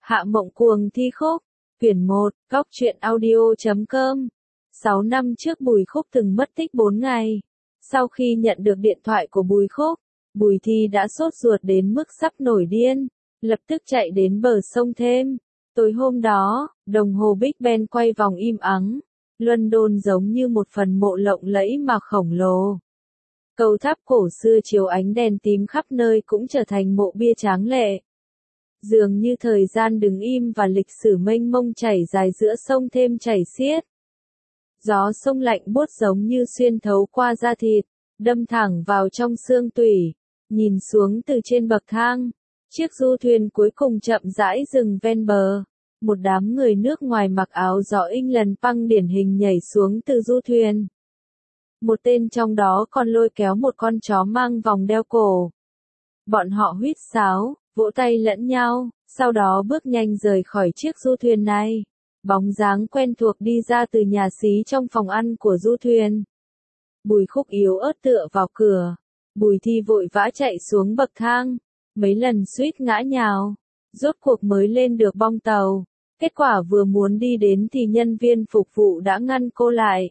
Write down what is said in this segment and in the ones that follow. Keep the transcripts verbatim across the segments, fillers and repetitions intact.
Hạ Mộng Cuồng thi khúc, quyển một, góc truyện audio chấm com. sáu năm trước Bùi Khúc từng mất tích bốn ngày. Sau khi nhận được điện thoại của Bùi Khúc, Bùi Thi đã sốt ruột đến mức sắp nổi điên, lập tức chạy đến bờ sông Thêm. Tối hôm đó, đồng hồ Big Ben quay vòng im ắng, London giống như một phần mộ lộng lẫy mà khổng lồ. Cầu tháp cổ xưa chiếu ánh đèn tím khắp nơi cũng trở thành mộ bia tráng lệ. Dường như thời gian đứng im và lịch sử mênh mông chảy dài giữa sông Thêm chảy xiết. Gió sông lạnh buốt giống như xuyên thấu qua da thịt, đâm thẳng vào trong xương tủy. Nhìn xuống từ trên bậc thang, chiếc du thuyền cuối cùng chậm rãi dừng ven bờ. Một đám người nước ngoài mặc áo gió England punk điển hình nhảy xuống từ du thuyền. Một tên trong đó còn lôi kéo một con chó mang vòng đeo cổ. Bọn họ huýt sáo, vỗ tay lẫn nhau, sau đó bước nhanh rời khỏi chiếc du thuyền này. Bóng dáng quen thuộc đi ra từ nhà xí trong phòng ăn của du thuyền. Bùi Khúc yếu ớt tựa vào cửa. Bùi Thi vội vã chạy xuống bậc thang, mấy lần suýt ngã nhào, rốt cuộc mới lên được bong tàu. Kết quả vừa muốn đi đến thì nhân viên phục vụ đã ngăn cô lại.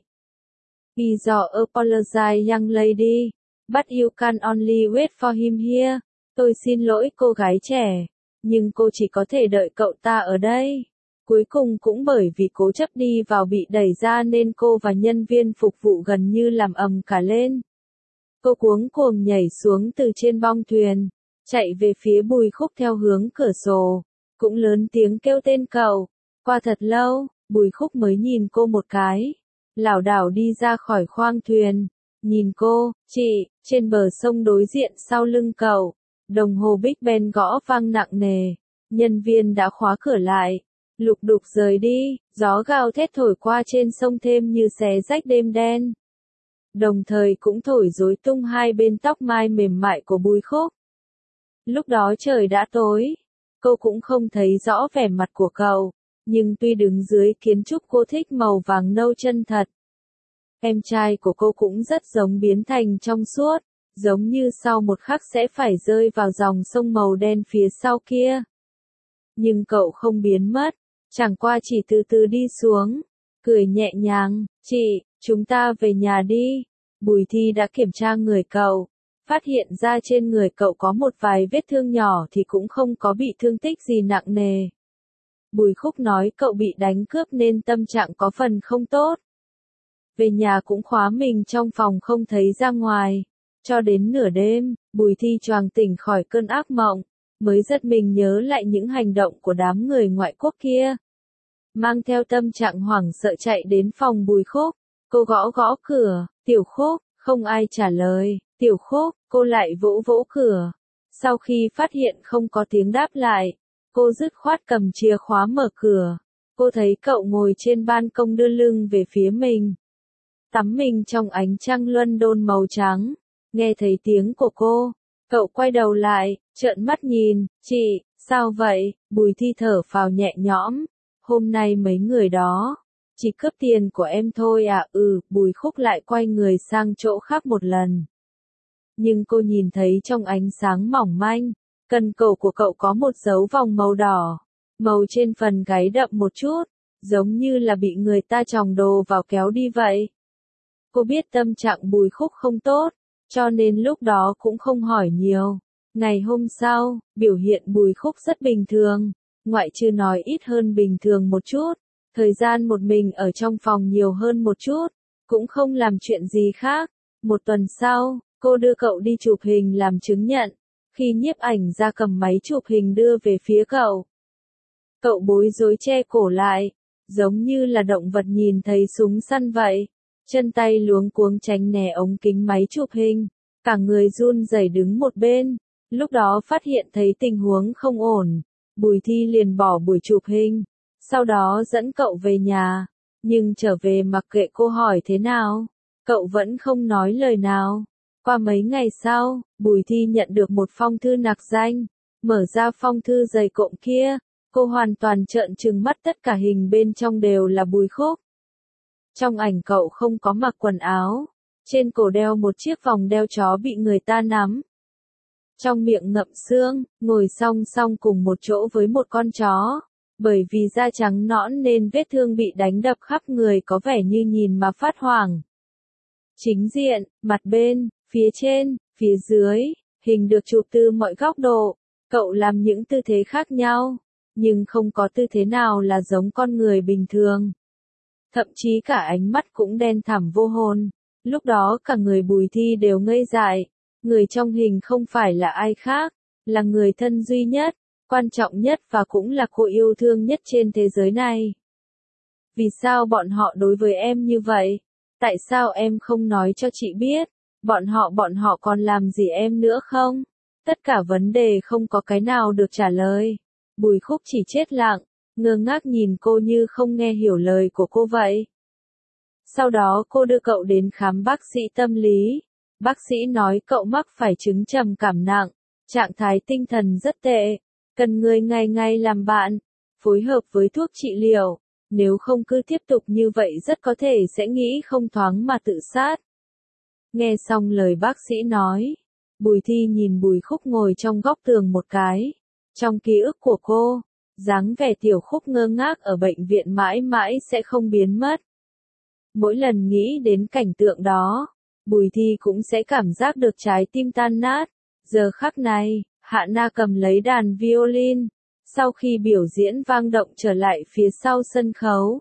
Is your apologize young lady, but you can only wait for him here. Tôi xin lỗi cô gái trẻ, nhưng cô chỉ có thể đợi cậu ta ở đây. Cuối cùng cũng bởi vì cố chấp đi vào bị đẩy ra nên cô và nhân viên phục vụ gần như làm ầm cả lên. Cô cuống cuồng nhảy xuống từ trên bong thuyền, chạy về phía Bùi Khúc theo hướng cửa sổ, cũng lớn tiếng kêu tên cậu. Qua thật lâu, Bùi Khúc mới nhìn cô một cái, lảo đảo đi ra khỏi khoang thuyền, nhìn cô, chị, trên bờ sông đối diện sau lưng cậu, đồng hồ Big Ben gõ vang nặng nề, nhân viên đã khóa cửa lại, lục đục rời đi, gió gào thét thổi qua trên sông Thêm như xé rách đêm đen. Đồng thời cũng thổi rối tung hai bên tóc mai mềm mại của Bùi Khúc. Lúc đó trời đã tối, cô cũng không thấy rõ vẻ mặt của cậu, nhưng tuy đứng dưới kiến trúc cô thích màu vàng nâu chân thật. Em trai của cô cũng rất giống biến thành trong suốt, giống như sau một khắc sẽ phải rơi vào dòng sông màu đen phía sau kia. Nhưng cậu không biến mất, chẳng qua chỉ từ từ đi xuống, cười nhẹ nhàng, chị, chúng ta về nhà đi. Bùi Thi đã kiểm tra người cậu, phát hiện ra trên người cậu có một vài vết thương nhỏ thì cũng không có bị thương tích gì nặng nề. Bùi Khúc nói cậu bị đánh cướp nên tâm trạng có phần không tốt. Về nhà cũng khóa mình trong phòng không thấy ra ngoài. Cho đến nửa đêm, Bùi Thi choàng tỉnh khỏi cơn ác mộng, mới giật mình nhớ lại những hành động của đám người ngoại quốc kia. Mang theo tâm trạng hoảng sợ chạy đến phòng Bùi Khúc, cô gõ gõ cửa, Tiểu Khúc, không ai trả lời, Tiểu Khúc, cô lại vỗ vỗ cửa. Sau khi phát hiện không có tiếng đáp lại, cô dứt khoát cầm chìa khóa mở cửa. Cô thấy cậu ngồi trên ban công đưa lưng về phía mình. Tắm mình trong ánh trăng London màu trắng. Nghe thấy tiếng của cô, cậu quay đầu lại, trợn mắt nhìn, chị, sao vậy? Bùi Thi thở phào nhẹ nhõm. Hôm nay mấy người đó, chỉ cướp tiền của em thôi à? Ừ, Bùi Khúc lại quay người sang chỗ khác một lần. Nhưng cô nhìn thấy trong ánh sáng mỏng manh, cần cổ của cậu có một dấu vòng màu đỏ, màu trên phần gáy đậm một chút, giống như là bị người ta chòng đồ vào kéo đi vậy. Cô biết tâm trạng Bùi Khúc không tốt, cho nên lúc đó cũng không hỏi nhiều. Ngày hôm sau, biểu hiện Bùi Khúc rất bình thường, ngoại trừ nói ít hơn bình thường một chút, thời gian một mình ở trong phòng nhiều hơn một chút, cũng không làm chuyện gì khác. Một tuần sau, cô đưa cậu đi chụp hình làm chứng nhận, khi nhiếp ảnh ra cầm máy chụp hình đưa về phía cậu. Cậu bối rối che cổ lại, giống như là động vật nhìn thấy súng săn vậy, chân tay luống cuống tránh né ống kính máy chụp hình, cả người run rẩy đứng một bên. Lúc đó phát hiện thấy tình huống không ổn, Bùi Thi liền bỏ buổi chụp hình, sau đó dẫn cậu về nhà, nhưng trở về mặc kệ cô hỏi thế nào, cậu vẫn không nói lời nào. Qua mấy ngày sau, Bùi Thi nhận được một phong thư nạc danh, mở ra phong thư dày cộm kia, cô hoàn toàn trợn trừng mắt, tất cả hình bên trong đều là Bùi Khúc. Trong ảnh cậu không có mặc quần áo, trên cổ đeo một chiếc vòng đeo chó bị người ta nắm. trong miệng ngậm xương, ngồi song song cùng một chỗ với một con chó. Bởi vì da trắng nõn nên vết thương bị đánh đập khắp người có vẻ như nhìn mà phát hoảng. Chính diện, mặt bên, phía trên, phía dưới, hình được chụp từ mọi góc độ. Cậu làm những tư thế khác nhau, nhưng không có tư thế nào là giống con người bình thường. Thậm chí cả ánh mắt cũng đen thẳm vô hồn. Lúc đó cả người Bùi Thi đều ngây dại. Người trong hình không phải là ai khác, là người thân duy nhất, quan trọng nhất và cũng là cô yêu thương nhất trên thế giới này. Vì sao bọn họ đối với em như vậy? Tại sao em không nói cho chị biết? Bọn họ bọn họ còn làm gì em nữa không? Tất cả vấn đề không có cái nào được trả lời. Bùi Khúc chỉ chết lặng, ngơ ngác nhìn cô như không nghe hiểu lời của cô vậy. Sau đó cô đưa cậu đến khám bác sĩ tâm lý. Bác sĩ nói cậu mắc phải chứng trầm cảm nặng, trạng thái tinh thần rất tệ, cần người ngày ngày làm bạn, phối hợp với thuốc trị liệu, nếu không cứ tiếp tục như vậy rất có thể sẽ nghĩ không thoáng mà tự sát. Nghe xong lời bác sĩ nói, Bùi Thi nhìn Bùi Khúc ngồi trong góc tường một cái. Trong ký ức của cô, dáng vẻ Tiểu Khúc ngơ ngác ở bệnh viện mãi mãi sẽ không biến mất. Mỗi lần nghĩ đến cảnh tượng đó, Bùi Thi cũng sẽ cảm giác được trái tim tan nát. Giờ khắc này, Hạ Na cầm lấy đàn violin, sau khi biểu diễn vang động trở lại phía sau sân khấu.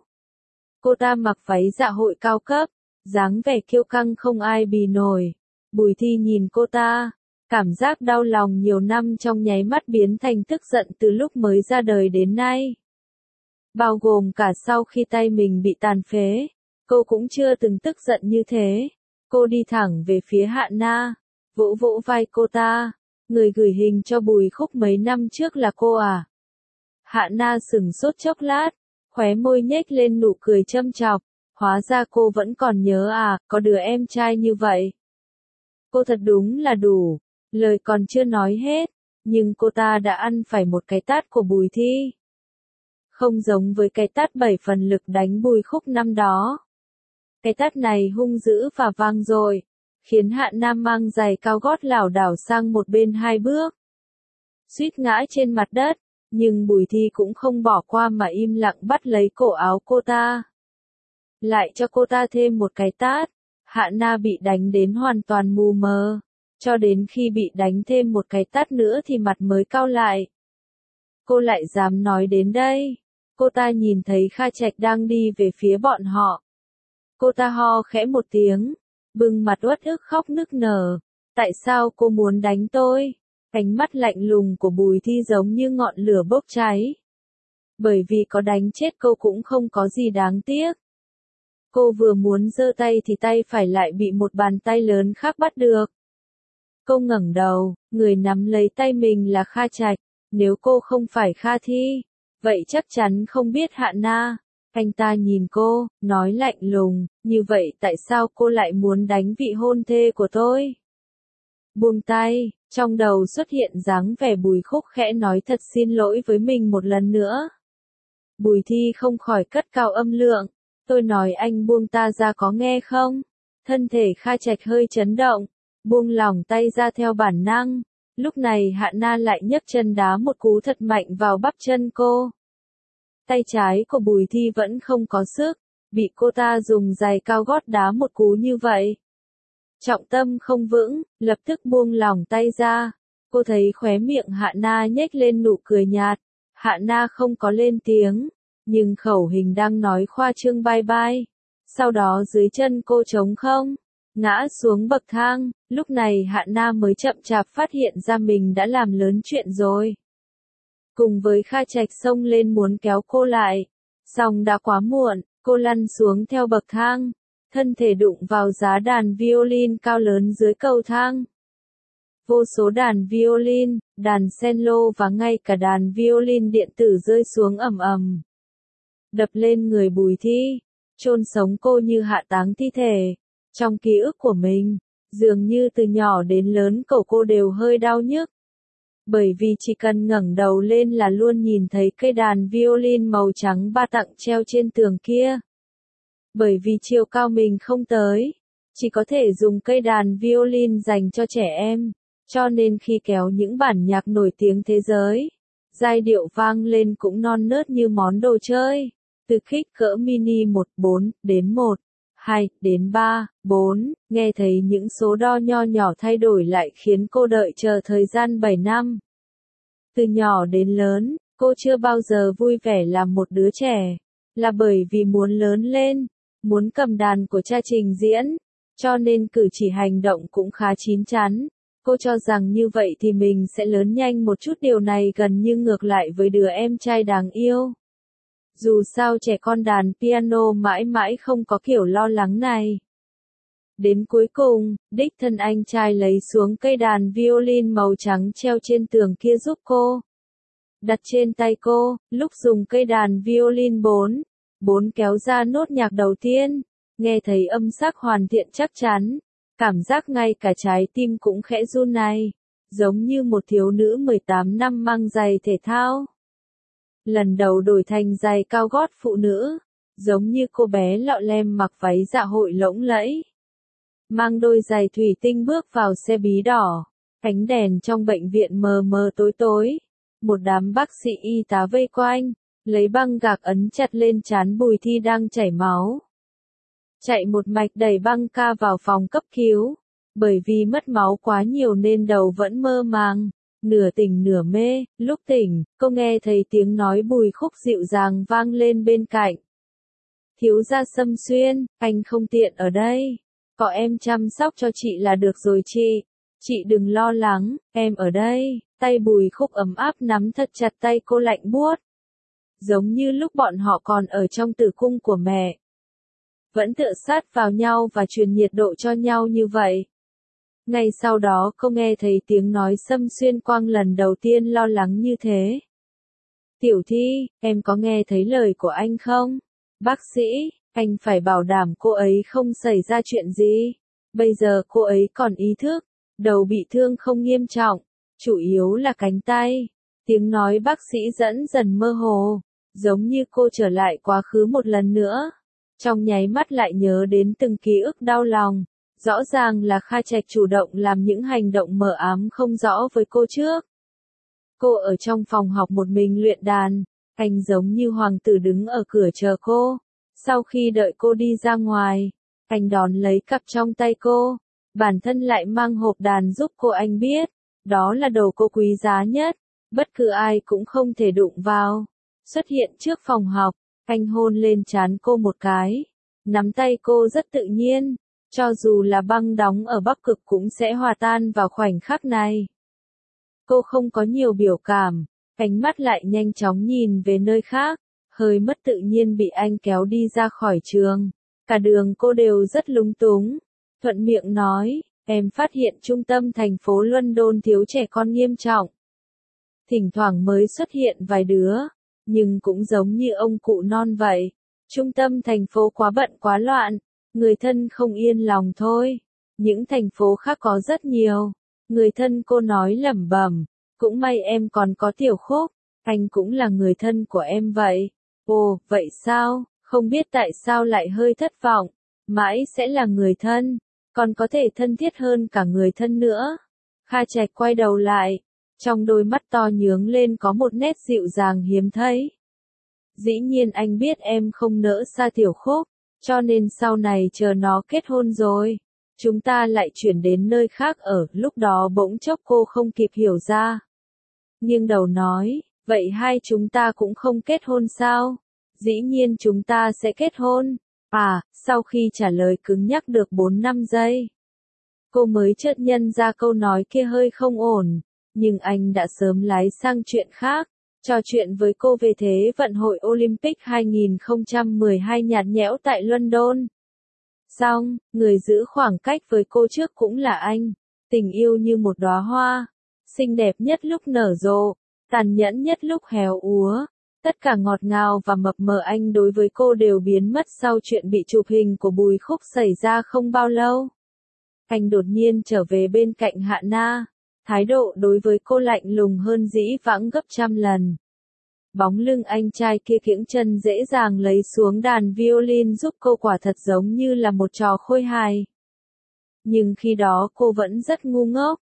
Cô ta mặc váy dạ hội cao cấp, dáng vẻ kiêu căng không ai bì nổi. Bùi Thi nhìn cô ta, cảm giác đau lòng nhiều năm trong nháy mắt biến thành tức giận từ lúc mới ra đời đến nay. Bao gồm cả sau khi tay mình bị tàn phế, cô cũng chưa từng tức giận như thế. Cô đi thẳng về phía Hạ Na, vỗ vỗ vai cô ta. Người gửi hình cho Bùi Khúc mấy năm trước là cô à? Hạ Na sửng sốt chốc lát, khóe môi nhếch lên nụ cười châm chọc. Hóa ra cô vẫn còn nhớ à, có đứa em trai như vậy. Cô thật đúng là đủ. Lời còn chưa nói hết, nhưng cô ta đã ăn phải một cái tát của Bùi Thi. Không giống với cái tát bảy phần lực đánh Bùi Khúc năm đó. Cái tát này hung dữ và vang dội, khiến Hạ Nam mang giày cao gót lảo đảo sang một bên hai bước. Suýt ngã trên mặt đất, nhưng Bùi Thi cũng không bỏ qua mà im lặng bắt lấy cổ áo cô ta. Lại cho cô ta thêm một cái tát. Hạ Na bị đánh đến hoàn toàn mù mờ, cho đến khi bị đánh thêm một cái tát nữa thì mặt mới cau lại. Cô lại dám nói đến đây. Cô ta nhìn thấy Kha Trạch đang đi về phía bọn họ. Cô ta ho khẽ một tiếng, bưng mặt uất ức khóc nức nở. Tại sao cô muốn đánh tôi? Ánh mắt lạnh lùng của Bùi Thi giống như ngọn lửa bốc cháy. Bởi vì có đánh chết cô cũng không có gì đáng tiếc. Cô vừa muốn giơ tay thì tay phải lại bị một bàn tay lớn khác bắt được. Cô ngẩng đầu, người nắm lấy tay mình là Kha Trạch. Nếu cô không phải Kha Thi, vậy chắc chắn không biết Hạ Na. Anh ta nhìn cô, nói lạnh lùng, như vậy tại sao cô lại muốn đánh vị hôn thê của tôi? Buông tay, trong đầu xuất hiện dáng vẻ Bùi Khúc khẽ nói thật xin lỗi với mình một lần nữa. Bùi Thi không khỏi cất cao âm lượng. Tôi nói anh buông ta ra có nghe không? Thân thể Kha Trạch hơi chấn động, buông lỏng tay ra theo bản năng. Lúc này Hạ Na lại nhấc chân đá một cú thật mạnh vào bắp chân cô. Tay trái của Bùi Thi vẫn không có sức, bị cô ta dùng giày cao gót đá một cú như vậy. Trọng tâm không vững, lập tức buông lỏng tay ra. Cô thấy khóe miệng Hạ Na nhếch lên nụ cười nhạt. Hạ Na không có lên tiếng, nhưng khẩu hình đang nói khoa trương bye bye. Sau đó dưới chân cô trống không, ngã xuống bậc thang. Lúc này Hạ Na mới chậm chạp phát hiện ra mình đã làm lớn chuyện rồi. Cùng với Kha Trạch xông lên muốn kéo cô lại, song đã quá muộn. Cô lăn xuống theo bậc thang, thân thể đụng vào giá đàn violin cao lớn dưới cầu thang. Vô số đàn violin, đàn cello và ngay cả đàn violin điện tử rơi xuống ầm ầm, đập lên người Bùi Thi, chôn sống cô như hạ táng thi thể. Trong ký ức của mình, dường như từ nhỏ đến lớn cổ cô đều hơi đau nhức. Bởi vì chỉ cần ngẩng đầu lên là luôn nhìn thấy cây đàn violin màu trắng ba tặng treo trên tường kia. Bởi vì chiều cao mình không tới, chỉ có thể dùng cây đàn violin dành cho trẻ em, Cho nên khi kéo những bản nhạc nổi tiếng thế giới, giai điệu vang lên cũng non nớt như món đồ chơi. Từ kích cỡ mini một bốn đến một, hai đến ba, bốn, nghe thấy những số đo nho nhỏ thay đổi lại khiến cô đợi chờ thời gian bảy năm. Từ nhỏ đến lớn, cô chưa bao giờ vui vẻ làm một đứa trẻ, là bởi vì muốn lớn lên, muốn cầm đàn của cha trình diễn, cho nên cử chỉ hành động cũng khá chín chắn. Cô cho rằng như vậy thì mình sẽ lớn nhanh một chút, điều này gần như ngược lại với đứa em trai đáng yêu. Dù sao trẻ con đàn piano mãi mãi không có kiểu lo lắng này. Đến cuối cùng, đích thân anh trai lấy xuống cây đàn violin màu trắng treo trên tường kia giúp cô. Đặt trên tay cô, lúc dùng cây đàn violin bốn, bốn kéo ra nốt nhạc đầu tiên, nghe thấy âm sắc hoàn thiện chắc chắn. Cảm giác ngay cả trái tim cũng khẽ run này, giống như một thiếu nữ mười tám năm mang giày thể thao. Lần đầu đổi thành giày cao gót phụ nữ, giống như cô bé lọ lem mặc váy dạ hội lộng lẫy. Mang đôi giày thủy tinh bước vào xe bí đỏ, ánh đèn trong bệnh viện mờ mờ tối tối. Một đám bác sĩ y tá vây quanh, lấy băng gạc ấn chặt lên trán Bùi Thi đang chảy máu. Chạy một mạch đẩy băng ca vào phòng cấp cứu, bởi vì mất máu quá nhiều nên đầu vẫn mơ màng, nửa tỉnh nửa mê. Lúc tỉnh, cô nghe thấy tiếng nói Bùi Khúc dịu dàng vang lên bên cạnh. Thiếu gia Sâm Xuyên, anh không tiện ở đây, có em chăm sóc cho chị là được rồi chị, chị đừng lo lắng, em ở đây. Tay Bùi Khúc ấm áp nắm thật chặt tay cô lạnh buốt, giống như lúc bọn họ còn ở trong tử cung của mẹ. Vẫn tựa sát vào nhau và truyền nhiệt độ cho nhau như vậy. Ngay sau đó cô nghe thấy tiếng nói Sâm Xuyên Quang lần đầu tiên lo lắng như thế. Tiểu Thi, em có nghe thấy lời của anh không? Bác sĩ, anh phải bảo đảm cô ấy không xảy ra chuyện gì. Bây giờ cô ấy còn ý thức, đầu bị thương không nghiêm trọng, chủ yếu là cánh tay. Tiếng nói bác sĩ dẫn dần mơ hồ, giống như cô trở lại quá khứ một lần nữa. Trong nháy mắt lại nhớ đến từng ký ức đau lòng. Rõ ràng là Kha Trạch chủ động làm những hành động mờ ám không rõ với cô trước. Cô ở trong phòng học một mình luyện đàn, anh giống như hoàng tử đứng ở cửa chờ cô. Sau khi đợi cô đi ra ngoài, anh đón lấy cặp trong tay cô, bản thân lại mang hộp đàn giúp cô. Anh biết, đó là đồ cô quý giá nhất, bất cứ ai cũng không thể đụng vào. Xuất hiện trước phòng học, anh hôn lên trán cô một cái, nắm tay cô rất tự nhiên, cho dù là băng đóng ở Bắc Cực cũng sẽ hòa tan vào khoảnh khắc này. Cô không có nhiều biểu cảm, ánh mắt lại nhanh chóng nhìn về nơi khác, hơi mất tự nhiên bị anh kéo đi ra khỏi trường. Cả đường cô đều rất lúng túng, thuận miệng nói, em phát hiện trung tâm thành phố London thiếu trẻ con nghiêm trọng. Thỉnh thoảng mới xuất hiện vài đứa, nhưng cũng giống như ông cụ non vậy. Trung tâm thành phố quá bận quá loạn, người thân không yên lòng thôi. Những thành phố khác có rất nhiều. Người thân cô nói lẩm bẩm, cũng may em còn có Tiểu Khúc, anh cũng là người thân của em vậy. Ồ, vậy sao, không biết tại sao lại hơi thất vọng, mãi sẽ là người thân, còn có thể thân thiết hơn cả người thân nữa. Kha Trạch quay đầu lại, trong đôi mắt to nhướng lên có một nét dịu dàng hiếm thấy. Dĩ nhiên anh biết em không nỡ xa Tiểu Khúc, cho nên sau này chờ nó kết hôn rồi, chúng ta lại chuyển đến nơi khác ở. Lúc đó bỗng chốc cô không kịp hiểu ra, nghiêng đầu nói, vậy hai chúng ta cũng không kết hôn sao? Dĩ nhiên chúng ta sẽ kết hôn. À, sau khi trả lời cứng nhắc được bốn năm giây, cô mới chợt nhận ra câu nói kia hơi không ổn, nhưng anh đã sớm lái sang chuyện khác, trò chuyện với cô về Thế vận hội Olympic hai không một hai nhạt nhẽo tại London. Xong, người giữ khoảng cách với cô trước cũng là anh. Tình yêu như một đóa hoa, xinh đẹp nhất lúc nở rộ, tàn nhẫn nhất lúc héo úa. Tất cả ngọt ngào và mập mờ anh đối với cô đều biến mất sau chuyện bị chụp hình của Bùi Khúc xảy ra không bao lâu. Anh đột nhiên trở về bên cạnh Hạ Na, thái độ đối với cô lạnh lùng hơn dĩ vãng gấp trăm lần. Bóng lưng anh trai kia kiễng chân dễ dàng lấy xuống đàn violin giúp cô quả thật giống như là một trò khôi hài. Nhưng khi đó cô vẫn rất ngu ngốc,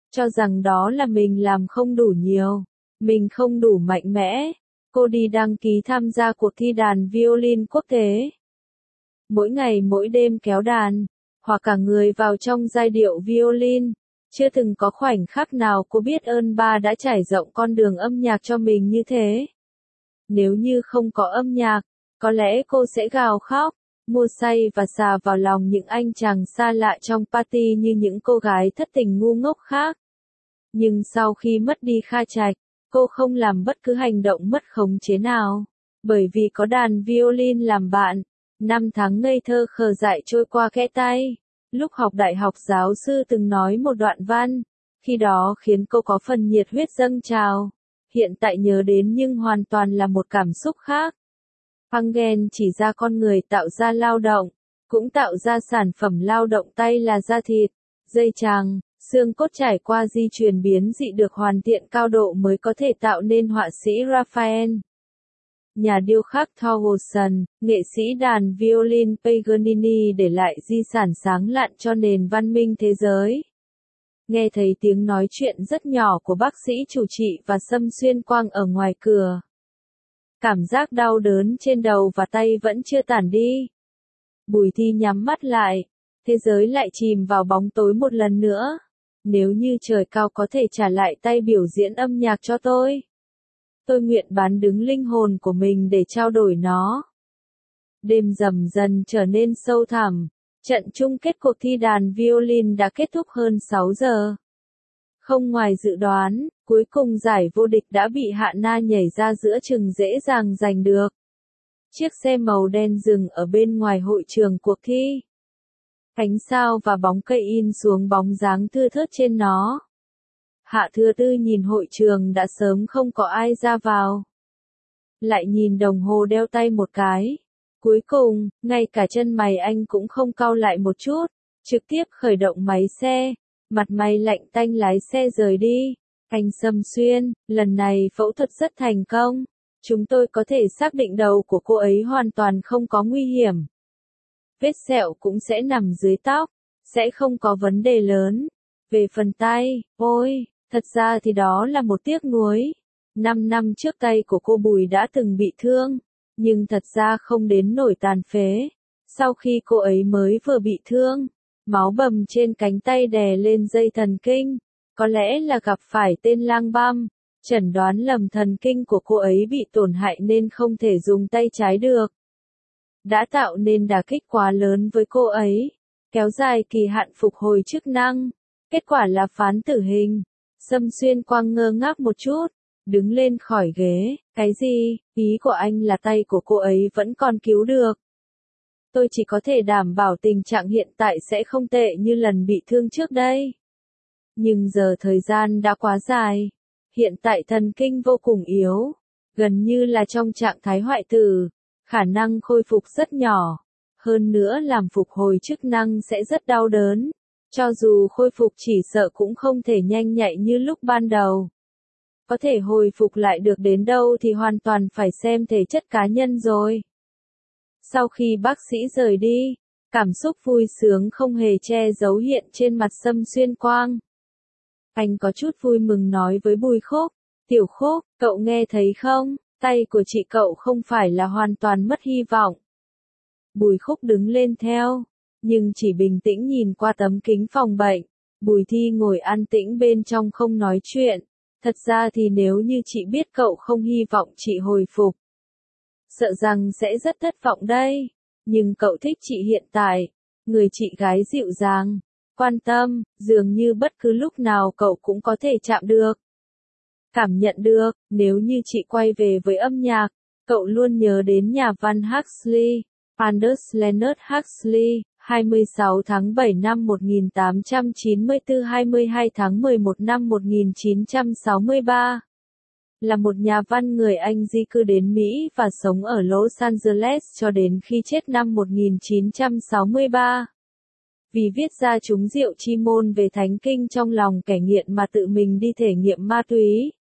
cho rằng đó là mình làm không đủ nhiều, mình không đủ mạnh mẽ. Cô đi đăng ký tham gia cuộc thi đàn violin quốc tế. Mỗi ngày mỗi đêm kéo đàn, hòa cả người vào trong giai điệu violin. Chưa từng có khoảnh khắc nào cô biết ơn ba đã trải rộng con đường âm nhạc cho mình như thế. Nếu như không có âm nhạc, có lẽ cô sẽ gào khóc, mua say và xà vào lòng những anh chàng xa lạ trong party như những cô gái thất tình ngu ngốc khác. Nhưng sau khi mất đi Kha Trạch, cô không làm bất cứ hành động mất khống chế nào. Bởi vì có đàn violin làm bạn, năm tháng ngây thơ khờ dại trôi qua khẽ tay. Lúc học đại học giáo sư từng nói một đoạn văn, khi đó khiến cô có phần nhiệt huyết dâng trào. Hiện tại nhớ đến nhưng hoàn toàn là một cảm xúc khác. Engel chỉ ra con người tạo ra lao động, cũng tạo ra sản phẩm lao động tay là da thịt, dây chằng, xương cốt trải qua di truyền biến dị được hoàn thiện cao độ mới có thể tạo nên họa sĩ Raphael. Nhà điêu khắc Thorwaldsen, nghệ sĩ đàn violin Paganini để lại di sản sáng lạn cho nền văn minh thế giới. Nghe thấy tiếng nói chuyện rất nhỏ của bác sĩ chủ trị và Sâm Xuyên Quang ở ngoài cửa. Cảm giác đau đớn trên đầu và tay vẫn chưa tản đi. Bùi Thi nhắm mắt lại, thế giới lại chìm vào bóng tối một lần nữa. Nếu như trời cao có thể trả lại tay biểu diễn âm nhạc cho tôi, tôi nguyện bán đứng linh hồn của mình để trao đổi nó. Đêm dần dần trở nên sâu thẳm, trận chung kết cuộc thi đàn violin đã kết thúc hơn sáu giờ. Không ngoài dự đoán, cuối cùng giải vô địch đã bị Hạ Na nhảy ra giữa chừng dễ dàng giành được. Chiếc xe màu đen dừng ở bên ngoài hội trường cuộc thi. Ánh sao và bóng cây in xuống bóng dáng thưa thớt trên nó. Hạ Thừa Tư nhìn hội trường đã sớm không có ai ra vào. Lại nhìn đồng hồ đeo tay một cái. Cuối cùng, ngay cả chân mày anh cũng không cau lại một chút, trực tiếp khởi động máy xe, mặt mày lạnh tanh lái xe rời đi. Anh Sâm Xuyên, lần này phẫu thuật rất thành công. Chúng tôi có thể xác định đầu của cô ấy hoàn toàn không có nguy hiểm. Vết sẹo cũng sẽ nằm dưới tóc, sẽ không có vấn đề lớn. Về phần tay, ôi, thật ra thì đó là một tiếc nuối. Năm năm trước tay của cô Bùi đã từng bị thương, nhưng thật ra không đến nổi tàn phế. Sau khi cô ấy mới vừa bị thương, máu bầm trên cánh tay đè lên dây thần kinh, có lẽ là gặp phải tên lang băm. Chẩn đoán lầm thần kinh của cô ấy bị tổn hại nên không thể dùng tay trái được. Đã tạo nên đả kích quá lớn với cô ấy, kéo dài kỳ hạn phục hồi chức năng. Kết quả là phán tử hình. Sâm Xuyên Quang ngơ ngác một chút, đứng lên khỏi ghế. Cái gì? Ý của anh là tay của cô ấy vẫn còn cứu được. Tôi chỉ có thể đảm bảo tình trạng hiện tại sẽ không tệ như lần bị thương trước đây. Nhưng giờ thời gian đã quá dài. Hiện tại thần kinh vô cùng yếu, gần như là trong trạng thái hoại tử, khả năng khôi phục rất nhỏ. Hơn nữa làm phục hồi chức năng sẽ rất đau đớn. Cho dù khôi phục chỉ sợ cũng không thể nhanh nhạy như lúc ban đầu. Có thể hồi phục lại được đến đâu thì hoàn toàn phải xem thể chất cá nhân rồi. Sau khi bác sĩ rời đi, cảm xúc vui sướng không hề che giấu hiện trên mặt Sâm Xuyên Quang. Anh có chút vui mừng nói với Bùi Khúc, Tiểu Khúc, cậu nghe thấy không, tay của chị cậu không phải là hoàn toàn mất hy vọng. Bùi Khúc đứng lên theo, nhưng chỉ bình tĩnh nhìn qua tấm kính phòng bệnh. Bùi Thi ngồi an tĩnh bên trong không nói chuyện. Thật ra thì nếu như chị biết cậu không hy vọng chị hồi phục, sợ rằng sẽ rất thất vọng đây. Nhưng cậu thích chị hiện tại, người chị gái dịu dàng, quan tâm, dường như bất cứ lúc nào cậu cũng có thể chạm được. Cảm nhận được, nếu như chị quay về với âm nhạc, cậu luôn nhớ đến nhà văn Huxley, Aldous Leonard Huxley, hai mươi sáu tháng bảy năm một nghìn tám trăm chín mươi tư, hai mươi hai tháng mười một năm một nghìn chín trăm sáu mươi ba. Là một nhà văn người Anh di cư đến Mỹ và sống ở Los Angeles cho đến khi chết năm một nghìn chín trăm sáu mươi ba. Vì viết ra chúng rượu chi môn về thánh kinh trong lòng kẻ nghiện mà tự mình đi thể nghiệm ma túy.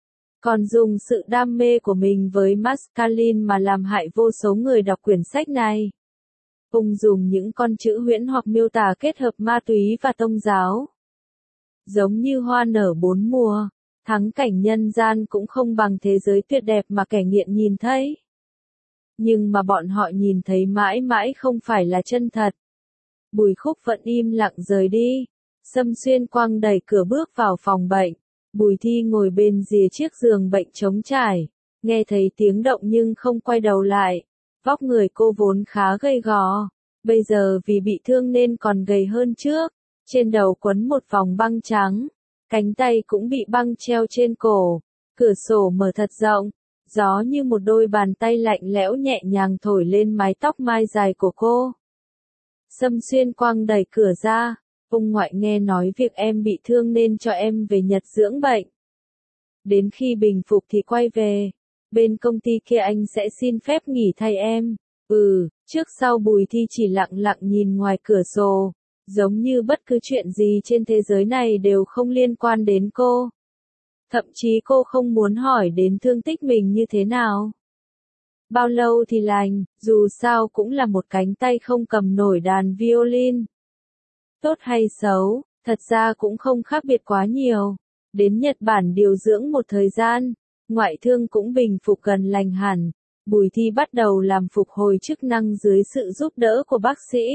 Còn dùng sự đam mê của mình với mescaline mà làm hại vô số người đọc quyển sách này. Ông dùng những con chữ huyễn hoặc miêu tả kết hợp ma túy và tôn giáo. giống như hoa nở bốn mùa, thắng cảnh nhân gian cũng không bằng thế giới tuyệt đẹp mà kẻ nghiện nhìn thấy. Nhưng mà bọn họ nhìn thấy mãi mãi không phải là chân thật. Bùi Khúc vẫn im lặng rời đi. Sâm Xuyên Quang đẩy cửa bước vào phòng bệnh. Bùi Thi ngồi bên rìa chiếc giường bệnh trống trải, nghe thấy tiếng động nhưng không quay đầu lại. Vóc người cô vốn khá gầy gò, bây giờ vì bị thương nên còn gầy hơn trước. Trên đầu quấn một vòng băng trắng, cánh tay cũng bị băng treo trên cổ. Cửa sổ mở thật rộng, gió như một đôi bàn tay lạnh lẽo nhẹ nhàng thổi lên mái tóc mai dài của cô. Sâm Xuyên Quang đẩy cửa ra, ông ngoại nghe nói việc em bị thương nên cho em về Nhật dưỡng bệnh. Đến khi bình phục thì quay về, bên công ty kia anh sẽ xin phép nghỉ thay em. Ừ, trước sau Bùi Thi chỉ lặng lặng nhìn ngoài cửa sổ, giống như bất cứ chuyện gì trên thế giới này đều không liên quan đến cô. Thậm chí cô không muốn hỏi đến thương tích mình như thế nào. Bao lâu thì lành, dù sao cũng là một cánh tay không cầm nổi đàn violin. Tốt hay xấu, thật ra cũng không khác biệt quá nhiều. Đến Nhật Bản điều dưỡng một thời gian, ngoại thương cũng bình phục gần lành hẳn. Bùi Thi bắt đầu làm phục hồi chức năng dưới sự giúp đỡ của bác sĩ.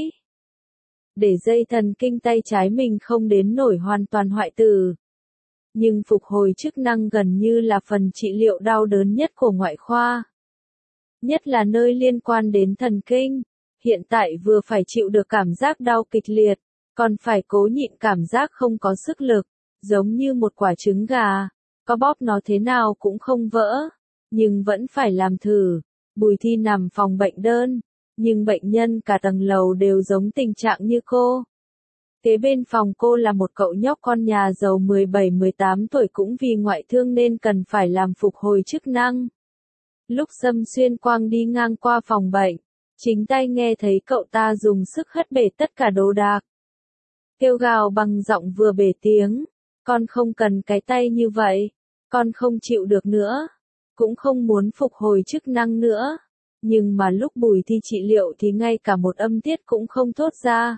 Để dây thần kinh tay trái mình không đến nổi hoàn toàn hoại tử. Nhưng phục hồi chức năng gần như là phần trị liệu đau đớn nhất của ngoại khoa. Nhất là nơi liên quan đến thần kinh. Hiện tại vừa phải chịu được cảm giác đau kịch liệt, còn phải cố nhịn cảm giác không có sức lực, giống như một quả trứng gà, có bóp nó thế nào cũng không vỡ, nhưng vẫn phải làm thử. Bùi Thi nằm phòng bệnh đơn, nhưng bệnh nhân cả tầng lầu đều giống tình trạng như cô. Kế bên phòng cô là một cậu nhóc con nhà giàu mười bảy mười tám tuổi cũng vì ngoại thương nên cần phải làm phục hồi chức năng. Lúc Sâm Xuyên Quang đi ngang qua phòng bệnh, chính tay nghe thấy cậu ta dùng sức hất bể tất cả đồ đạc. Kêu gào bằng giọng vừa bể tiếng, con không cần cái tay như vậy, con không chịu được nữa, cũng không muốn phục hồi chức năng nữa. Nhưng mà lúc Bùi Thi trị liệu thì ngay cả một âm tiết cũng không thốt ra.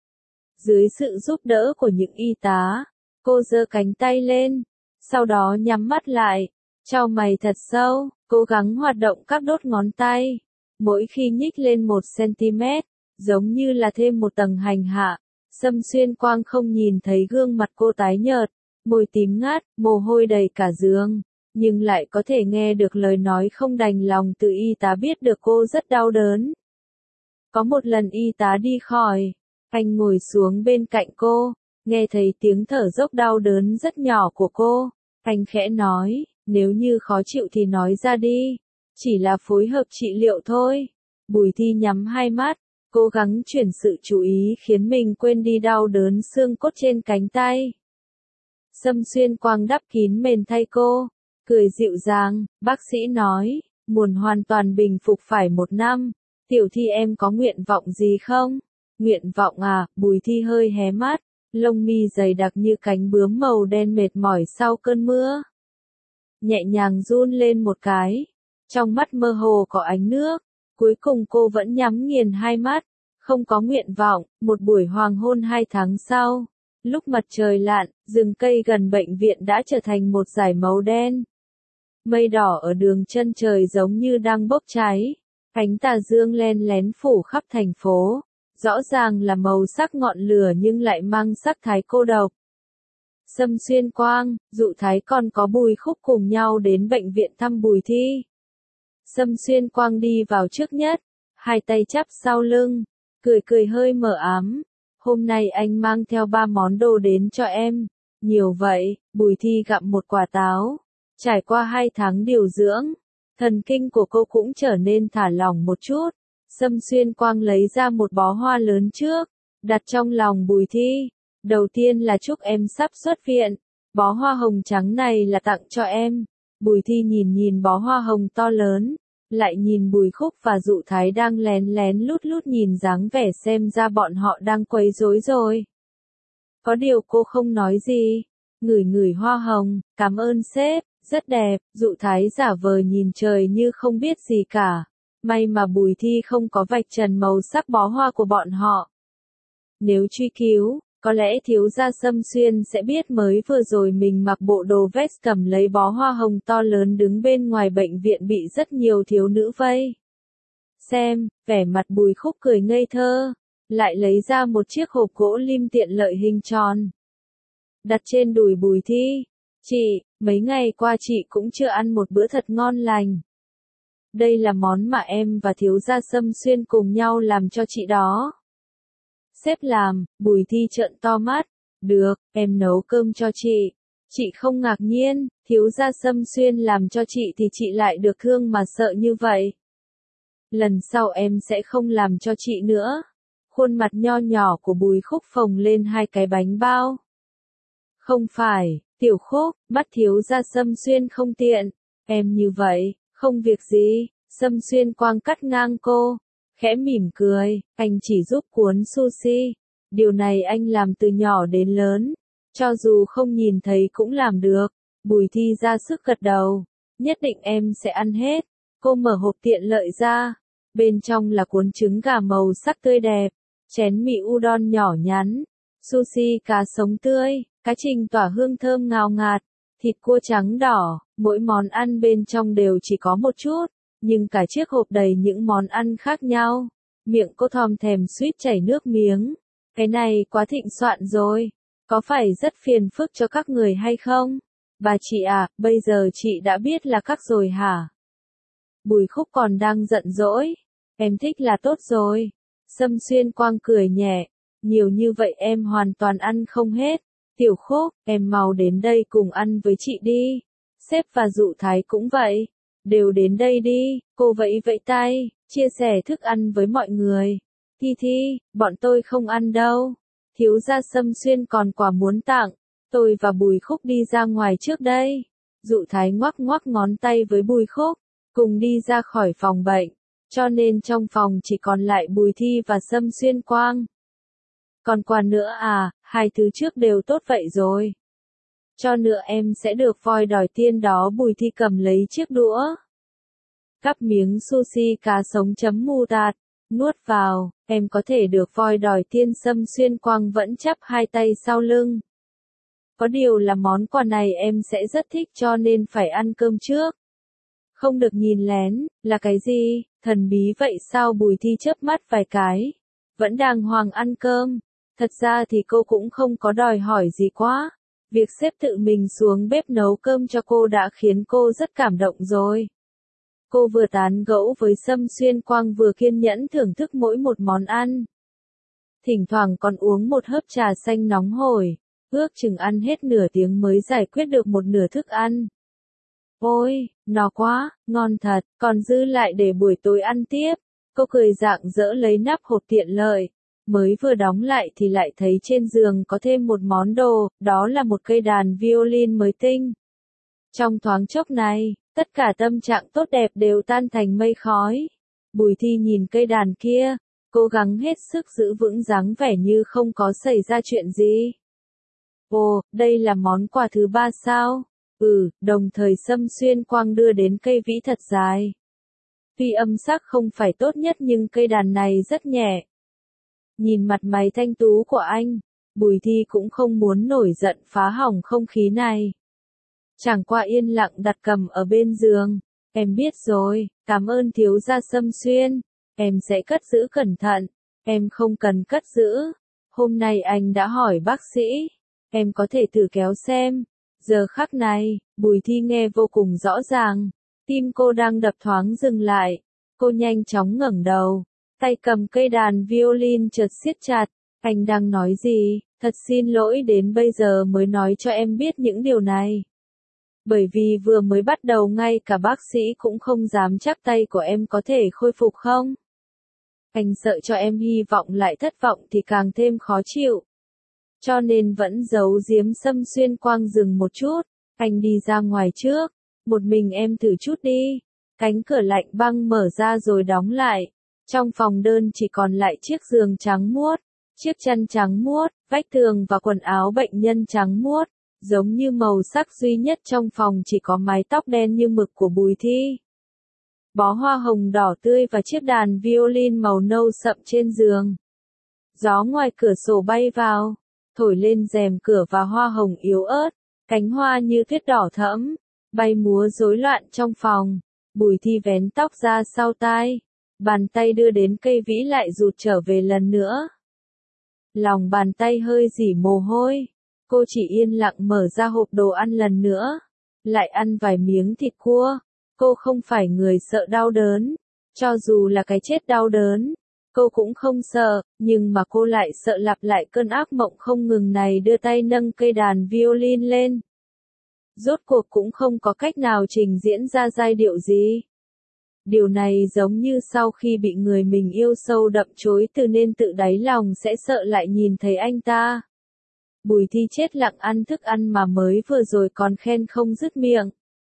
Dưới sự giúp đỡ của những y tá, cô giơ cánh tay lên, sau đó nhắm mắt lại, chau mày thật sâu, cố gắng hoạt động các đốt ngón tay. Mỗi khi nhích lên một xăng-ti-mét, giống như là thêm một tầng hành hạ. Sâm Xuyên Quang không nhìn thấy gương mặt cô tái nhợt, môi tím ngắt, mồ hôi đầy cả giường, nhưng lại có thể nghe được lời nói không đành lòng từ y tá biết được cô rất đau đớn. Có một lần y tá đi khỏi, anh ngồi xuống bên cạnh cô, nghe thấy tiếng thở dốc đau đớn rất nhỏ của cô, anh khẽ nói, nếu như khó chịu thì nói ra đi, chỉ là phối hợp trị liệu thôi. Bùi Thi nhắm hai mắt, cố gắng chuyển sự chú ý khiến mình quên đi đau đớn xương cốt trên cánh tay. Sâm Xuyên Quang đắp kín mền thay cô, cười dịu dàng, bác sĩ nói, muốn hoàn toàn bình phục phải một năm. Tiểu Thi em có nguyện vọng gì không? Nguyện vọng à? Bùi Thi hơi hé mắt, lông mi dày đặc như cánh bướm màu đen mệt mỏi sau cơn mưa. Nhẹ nhàng run lên một cái, trong mắt mơ hồ có ánh nước, cuối cùng cô vẫn nhắm nghiền hai mắt, không có nguyện vọng. Một buổi hoàng hôn hai tháng sau, lúc mặt trời lặn, rừng cây gần bệnh viện đã trở thành một dải màu đen. Mây đỏ ở đường chân trời giống như đang bốc cháy, ánh tà dương len lén phủ khắp thành phố, rõ ràng là màu sắc ngọn lửa nhưng lại mang sắc thái cô độc. Sâm Xuyên Quang, Dụ Thái còn có Bùi Khúc cùng nhau đến bệnh viện thăm Bùi Thi. Sâm Xuyên Quang đi vào trước nhất, hai tay chắp sau lưng, cười cười hơi mờ ám. Hôm nay anh mang theo ba món đồ đến cho em. Nhiều vậy. Bùi Thi gặm một quả táo. Trải qua hai tháng điều dưỡng, thần kinh của cô cũng trở nên thả lỏng một chút. Sâm Xuyên Quang lấy ra một bó hoa lớn trước, đặt trong lòng Bùi Thi. Đầu tiên là chúc em sắp xuất viện. Bó hoa hồng trắng này là tặng cho em. Bùi Thi nhìn nhìn bó hoa hồng to lớn, lại nhìn Bùi Khúc và Dụ Thái đang lén lén lút lút nhìn dáng vẻ xem ra bọn họ đang quấy rối rồi. Có điều cô không nói gì, ngửi ngửi hoa hồng, cảm ơn sếp, rất đẹp. Dụ Thái giả vờ nhìn trời như không biết gì cả. May mà Bùi Thi không có vạch trần màu sắc bó hoa của bọn họ. Nếu truy cứu, Có lẽ thiếu gia Sâm Xuyên sẽ biết mới vừa rồi mình mặc bộ đồ vest cầm lấy bó hoa hồng to lớn đứng bên ngoài bệnh viện bị rất nhiều thiếu nữ vây. Xem, vẻ mặt Bùi Khúc cười ngây thơ, lại lấy ra một chiếc hộp gỗ lim tiện lợi hình tròn. Đặt trên đùi Bùi Thi. Chị, mấy ngày qua chị cũng chưa ăn một bữa thật ngon lành. Đây là món mà em và thiếu gia Sâm Xuyên cùng nhau làm cho chị đó. Sếp làm, Bùi Thi trợn to mắt. Được, em nấu cơm cho chị. Chị không ngạc nhiên, thiếu gia Sâm Xuyên làm cho chị thì chị lại được thương mà sợ như vậy. Lần sau em sẽ không làm cho chị nữa. Khuôn mặt nho nhỏ của Bùi Khúc phồng lên hai cái bánh bao. Không phải, Tiểu Khúc, mắt thiếu gia Sâm Xuyên không tiện. Em như vậy, không việc gì. Sâm Xuyên Quang cắt ngang cô. Khẽ mỉm cười, anh chỉ giúp cuốn sushi. Điều này anh làm từ nhỏ đến lớn. Cho dù không nhìn thấy cũng làm được. Bùi Thi ra sức gật đầu. Nhất định em sẽ ăn hết. Cô mở hộp tiện lợi ra. Bên trong là cuốn trứng gà màu sắc tươi đẹp. Chén mì udon nhỏ nhắn. Sushi cá sống tươi. Cá trình tỏa hương thơm ngào ngạt. Thịt cua trắng đỏ. Mỗi món ăn bên trong đều chỉ có một chút. Nhưng cả chiếc hộp đầy những món ăn khác nhau. Miệng cô thòm thèm suýt chảy nước miếng. Cái này quá thịnh soạn rồi. Có phải rất phiền phức cho các người hay không? Bà chị à, bây giờ chị đã biết là các rồi hả? Bùi Khúc còn đang giận dỗi. Em thích là tốt rồi. Sâm Xuyên Quang cười nhẹ. Nhiều như vậy em hoàn toàn ăn không hết. Tiểu Khúc, em mau đến đây cùng ăn với chị đi. Sếp và Dụ Thái cũng vậy. Đều đến đây đi, cô vẫy vẫy tay, chia sẻ thức ăn với mọi người. Thi Thi, bọn tôi không ăn đâu. Thiếu gia Sâm Xuyên còn quà muốn tặng. Tôi và Bùi Khúc đi ra ngoài trước đây. Dụ Thái ngoắc ngoắc ngón tay với Bùi Khúc, cùng đi ra khỏi phòng bệnh. Cho nên trong phòng chỉ còn lại Bùi Thi và Sâm Xuyên Quang. Còn quà nữa à, hai thứ trước đều tốt vậy rồi. Cho nữa em sẽ được voi đòi tiên đó. Bùi Thi cầm lấy chiếc đũa. Cắp miếng sushi cá sống chấm mù tạt. Nuốt vào, em có thể được voi đòi tiên. Sâm Xuyên Quang vẫn chắp hai tay sau lưng. Có điều là món quà này em sẽ rất thích cho nên phải ăn cơm trước. Không được nhìn lén, là cái gì, thần bí vậy sao? Bùi Thi chớp mắt vài cái. Vẫn đàng hoàng ăn cơm. Thật ra thì cô cũng không có đòi hỏi gì quá. Việc sếp tự mình xuống bếp nấu cơm cho cô đã khiến cô rất cảm động rồi. Cô vừa tán gẫu với Sâm Xuyên Quang vừa kiên nhẫn thưởng thức mỗi một món ăn. Thỉnh thoảng còn uống một hớp trà xanh nóng hổi, ước chừng ăn hết nửa tiếng mới giải quyết được một nửa thức ăn. Ôi, no quá, ngon thật, còn dư lại để buổi tối ăn tiếp. Cô cười rạng rỡ lấy nắp hộp tiện lợi. Mới vừa đóng lại thì lại thấy trên giường có thêm một món đồ, đó là một cây đàn violin mới tinh. Trong thoáng chốc này, tất cả tâm trạng tốt đẹp đều tan thành mây khói. Bùi Thi nhìn cây đàn kia, cố gắng hết sức giữ vững dáng vẻ như không có xảy ra chuyện gì. Ồ, đây là món quà thứ ba sao? Ừ, đồng thời Sâm Xuyên Quang đưa đến cây vĩ thật dài. Tuy âm sắc không phải tốt nhất nhưng cây đàn này rất nhẹ. Nhìn mặt mày thanh tú của anh, Bùi Thi cũng không muốn nổi giận phá hỏng không khí này. Chẳng qua yên lặng đặt cầm ở bên giường. Em biết rồi, cảm ơn thiếu gia Sâm Xuyên. Em sẽ cất giữ cẩn thận. Em không cần cất giữ. Hôm nay anh đã hỏi bác sĩ. Em có thể thử kéo xem. Giờ khắc này, Bùi Thi nghe vô cùng rõ ràng. Tim cô đang đập thoáng dừng lại. Cô nhanh chóng ngẩng đầu. Tay cầm cây đàn violin chợt siết chặt. Anh đang nói gì? Thật xin lỗi đến bây giờ mới nói cho em biết những điều này. Bởi vì vừa mới bắt đầu ngay cả bác sĩ cũng không dám chắc tay của em có thể khôi phục không. Anh sợ cho em hy vọng lại thất vọng thì càng thêm khó chịu. Cho nên vẫn giấu giếm. Sâm Xuyên Quang dừng một chút. Anh đi ra ngoài trước. Một mình em thử chút đi. Cánh cửa lạnh băng mở ra rồi đóng lại. Trong phòng đơn chỉ còn lại chiếc giường trắng muốt, chiếc chăn trắng muốt, vách tường và quần áo bệnh nhân trắng muốt. Giống như màu sắc duy nhất trong phòng chỉ có mái tóc đen như mực của Bùi Thi. Bó hoa hồng đỏ tươi và chiếc đàn violin màu nâu sậm trên giường. Gió ngoài cửa sổ bay vào. thổi lên rèm cửa và hoa hồng yếu ớt, cánh hoa như tuyết đỏ thẫm, bay múa rối loạn trong phòng. Bùi Thi vén tóc ra sau tai, bàn tay đưa đến cây vĩ lại rụt trở về lần nữa. Lòng bàn tay hơi rỉ mồ hôi, cô chỉ yên lặng mở ra hộp đồ ăn lần nữa, lại ăn vài miếng thịt cua. Cô không phải người sợ đau đớn, cho dù là cái chết đau đớn, cô cũng không sợ, nhưng mà cô lại sợ lặp lại cơn ác mộng không ngừng này, đưa tay nâng cây đàn violin lên. Rốt cuộc cũng không có cách nào trình diễn ra giai điệu gì. Điều này giống như sau khi bị người mình yêu sâu đậm chối từ nên tự đáy lòng sẽ sợ lại nhìn thấy anh ta. Bùi Thi chết lặng ăn thức ăn mà mới vừa rồi còn khen không dứt miệng.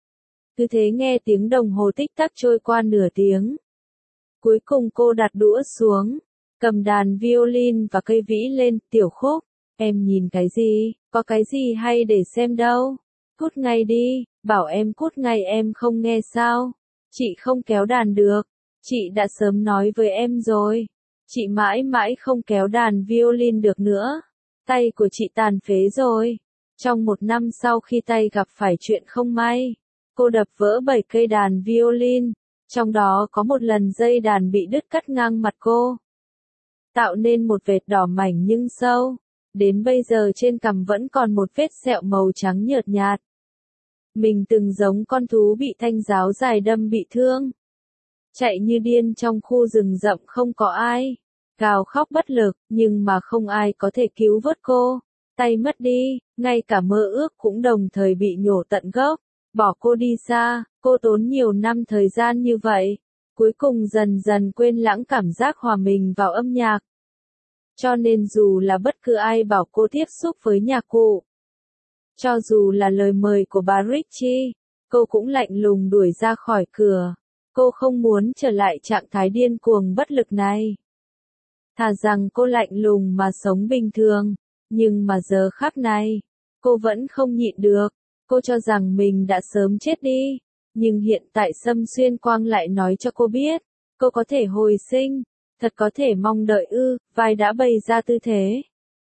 Cứ thế nghe tiếng đồng hồ tích tắc trôi qua nửa tiếng. Cuối cùng cô đặt đũa xuống, cầm đàn violin và cây vĩ lên. Tiểu Khúc, em nhìn cái gì, có cái gì hay để xem đâu. Cút ngay đi, bảo em cút ngay, em không nghe sao. Chị không kéo đàn được, chị đã sớm nói với em rồi. Chị mãi mãi không kéo đàn violin được nữa. Tay của chị tàn phế rồi. Trong một năm sau khi tay gặp phải chuyện không may, cô đập vỡ bảy cây đàn violin, trong đó có một lần dây đàn bị đứt cắt ngang mặt cô, tạo nên một vệt đỏ mảnh nhưng sâu. Đến bây giờ trên cằm vẫn còn một vết sẹo màu trắng nhợt nhạt. Mình từng giống con thú bị thanh giáo dài đâm bị thương, chạy như điên trong khu rừng rậm không có ai, gào khóc bất lực, nhưng mà không ai có thể cứu vớt cô. Tay mất đi, ngay cả mơ ước cũng đồng thời bị nhổ tận gốc, bỏ cô đi xa. Cô tốn nhiều năm thời gian như vậy, cuối cùng dần dần quên lãng cảm giác hòa mình vào âm nhạc. Cho nên dù là bất cứ ai bảo cô tiếp xúc với nhạc cụ, cho dù là lời mời của bà Richie, cô cũng lạnh lùng đuổi ra khỏi cửa. Cô không muốn trở lại trạng thái điên cuồng bất lực này. Thà rằng cô lạnh lùng mà sống bình thường, nhưng mà giờ khắc này, cô vẫn không nhịn được. Cô cho rằng mình đã sớm chết đi, nhưng hiện tại Sâm Xuyên Quang lại nói cho cô biết, cô có thể hồi sinh, thật có thể mong đợi ư. Vai đã bày ra tư thế,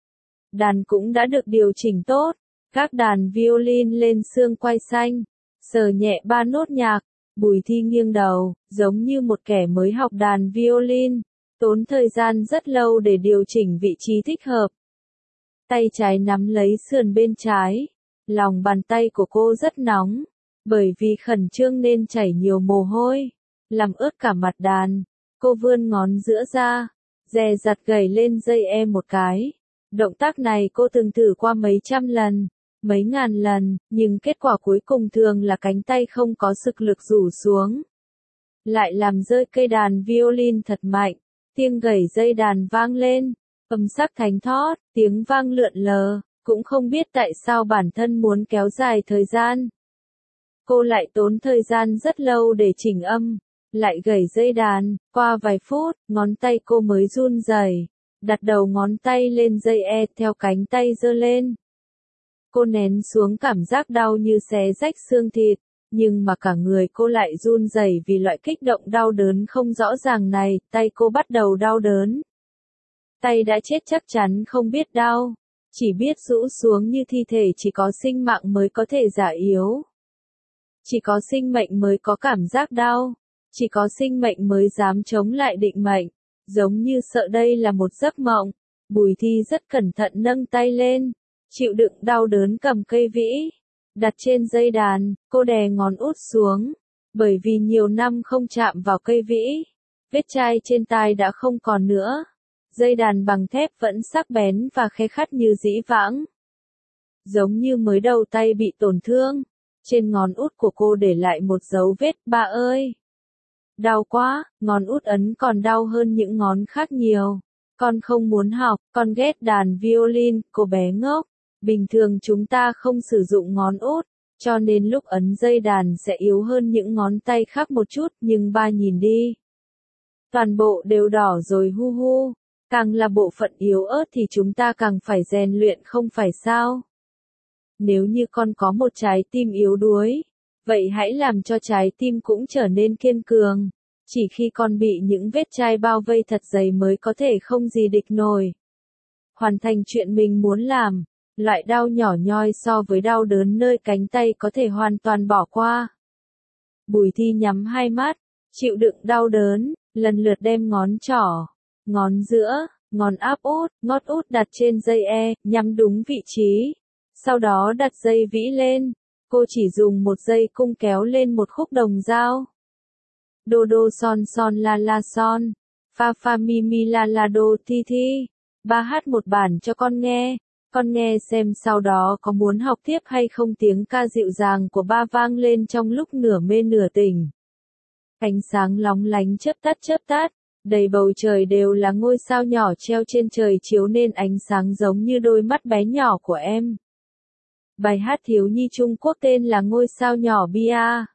đàn cũng đã được điều chỉnh tốt, các đàn violin lên xương quai xanh, sờ nhẹ ba nốt nhạc. Bùi Thi nghiêng đầu, giống như một kẻ mới học đàn violin, tốn thời gian rất lâu để điều chỉnh vị trí thích hợp. Tay trái nắm lấy sườn bên trái, lòng bàn tay của cô rất nóng, bởi vì khẩn trương nên chảy nhiều mồ hôi, làm ướt cả mặt đàn. Cô vươn ngón giữa ra, dè dặt gảy lên dây e một cái. Động tác này cô từng thử qua mấy trăm lần, mấy ngàn lần, nhưng kết quả cuối cùng thường là cánh tay không có sức lực rủ xuống, lại làm rơi cây đàn violin thật mạnh. Tiếng gảy dây đàn vang lên, âm sắc thánh thót, tiếng vang lượn lờ, cũng không biết tại sao bản thân muốn kéo dài thời gian. Cô lại tốn thời gian rất lâu để chỉnh âm, lại gảy dây đàn. Qua vài phút, ngón tay cô mới run rẩy, đặt đầu ngón tay lên dây E theo cánh tay giơ lên. Cô nén xuống cảm giác đau như xé rách xương thịt, nhưng mà cả người cô lại run rẩy vì loại kích động đau đớn không rõ ràng này. Tay cô bắt đầu đau đớn. Tay đã chết chắc chắn không biết đau, chỉ biết rũ xuống như thi thể. Chỉ có sinh mạng mới có thể già yếu. Chỉ có sinh mệnh mới có cảm giác đau. Chỉ có sinh mệnh mới dám chống lại định mệnh. Giống như sợ đây là một giấc mộng, Bùi Thi rất cẩn thận nâng tay lên, chịu đựng đau đớn cầm cây vĩ, đặt trên dây đàn. Cô đè ngón út xuống, bởi vì nhiều năm không chạm vào cây vĩ, vết chai trên tai đã không còn nữa. Dây đàn bằng thép vẫn sắc bén và khe khắt như dĩ vãng, giống như mới đầu tay bị tổn thương. Trên ngón út của cô để lại một dấu vết. Ba ơi! Đau quá, ngón út ấn còn đau hơn những ngón khác nhiều. Con không muốn học, con ghét đàn violin. Cô bé ngốc, bình thường chúng ta không sử dụng ngón út, cho nên lúc ấn dây đàn sẽ yếu hơn những ngón tay khác một chút, nhưng ba nhìn đi, toàn bộ đều đỏ rồi hu hu. Càng là bộ phận yếu ớt thì chúng ta càng phải rèn luyện không phải sao? Nếu như con có một trái tim yếu đuối, vậy hãy làm cho trái tim cũng trở nên kiên cường. Chỉ khi con bị những vết chai bao vây thật dày mới có thể không gì địch nổi. hoàn thành chuyện mình muốn làm. Loại đau nhỏ nhoi so với đau đớn nơi cánh tay có thể hoàn toàn bỏ qua. Bùi Thi nhắm hai mắt, chịu đựng đau đớn, lần lượt đem ngón trỏ, ngón giữa, ngón áp út, ngót út đặt trên dây E, nhắm đúng vị trí. Sau đó đặt dây vĩ lên, cô chỉ dùng một dây cung kéo lên một khúc đồng dao. Do do son son la la son, fa fa mi mi la la do thi thi. Ba hát một bản cho con nghe, con nghe xem sau đó có muốn học tiếp hay không. Tiếng ca dịu dàng của ba vang lên trong lúc nửa mê nửa tỉnh. Ánh sáng lóng lánh chớp tắt chớp tắt, đầy bầu trời đều là ngôi sao nhỏ treo trên trời chiếu nên ánh sáng giống như đôi mắt bé nhỏ của em. Bài hát thiếu nhi Trung Quốc tên là Ngôi sao nhỏ Bia.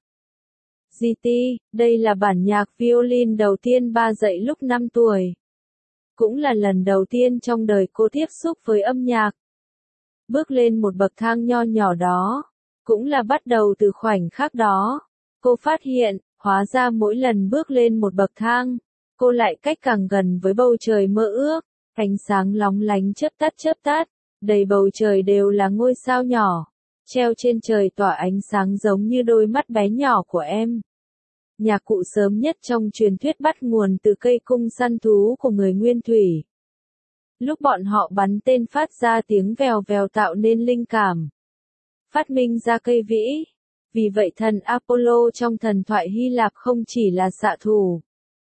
giê tê, đây là bản nhạc violin đầu tiên ba dạy lúc năm tuổi. Cũng là lần đầu tiên trong đời cô tiếp xúc với âm nhạc. Bước lên một bậc thang nho nhỏ đó, cũng là bắt đầu từ khoảnh khắc đó. Cô phát hiện, hóa ra mỗi lần bước lên một bậc thang, cô lại cách càng gần với bầu trời mơ ước. Ánh sáng lóng lánh chớp tắt chớp tắt, đầy bầu trời đều là ngôi sao nhỏ, treo trên trời tỏa ánh sáng giống như đôi mắt bé nhỏ của em. Nhạc cụ sớm nhất trong truyền thuyết bắt nguồn từ cây cung săn thú của người Nguyên Thủy. Lúc bọn họ bắn tên phát ra tiếng vèo vèo tạo nên linh cảm. Phát minh ra cây vĩ. Vì vậy thần Apollo trong thần thoại Hy Lạp không chỉ là xạ thủ,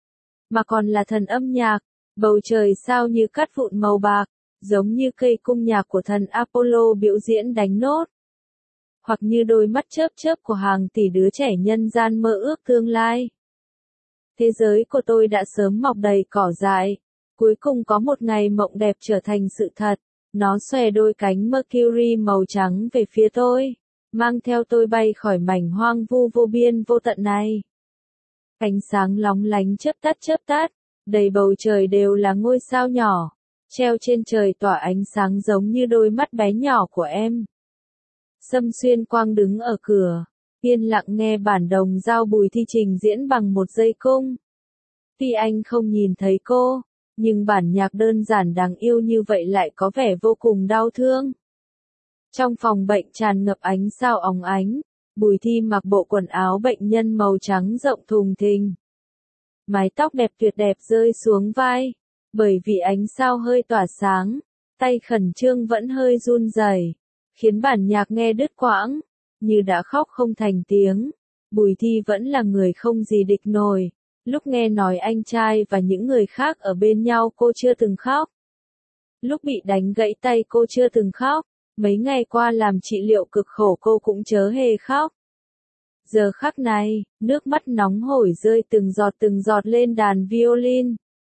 mà còn là thần âm nhạc. Bầu trời sao như cát vụn màu bạc, giống như cây cung nhạc của thần Apollo biểu diễn đánh nốt. Hoặc như đôi mắt chớp chớp của hàng tỷ đứa trẻ nhân gian mơ ước tương lai. Thế giới của tôi đã sớm mọc đầy cỏ dại. Cuối cùng có một ngày mộng đẹp trở thành sự thật. Nó xòe đôi cánh Mercury màu trắng về phía tôi, mang theo tôi bay khỏi mảnh hoang vu vô biên vô tận này. Ánh sáng lóng lánh chớp tắt chớp tắt, đầy bầu trời đều là ngôi sao nhỏ, treo trên trời tỏa ánh sáng giống như đôi mắt bé nhỏ của em. Sâm Xuyên Quang đứng ở cửa, yên lặng nghe bản đồng dao Bùi Thi trình diễn bằng một dây cung. Tuy anh không nhìn thấy cô, nhưng bản nhạc đơn giản đáng yêu như vậy lại có vẻ vô cùng đau thương. Trong phòng bệnh tràn ngập ánh sao óng ánh, Bùi Thi mặc bộ quần áo bệnh nhân màu trắng rộng thùng thình. Mái tóc đẹp tuyệt đẹp rơi xuống vai, bởi vì ánh sao hơi tỏa sáng, tay khẩn trương vẫn hơi run rẩy, khiến bản nhạc nghe đứt quãng, như đã khóc không thành tiếng. Bùi Thi vẫn là người không gì địch nổi. Lúc nghe nói anh trai và những người khác ở bên nhau cô chưa từng khóc. Lúc bị đánh gãy tay cô chưa từng khóc. Mấy ngày qua làm trị liệu cực khổ cô cũng chớ hề khóc. Giờ khắc này, nước mắt nóng hổi rơi từng giọt từng giọt lên đàn violin.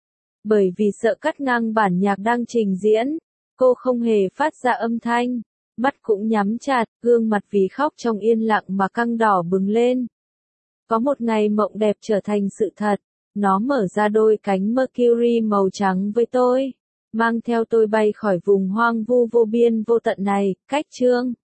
Bởi vì sợ cắt ngang bản nhạc đang trình diễn, cô không hề phát ra âm thanh, mắt cũng nhắm chặt, gương mặt vì khóc trong yên lặng mà căng đỏ bừng lên. Có một ngày mộng đẹp trở thành sự thật, nó mở ra đôi cánh Mercury màu trắng với tôi, mang theo tôi bay khỏi vùng hoang vu vô biên vô tận này. Cách chương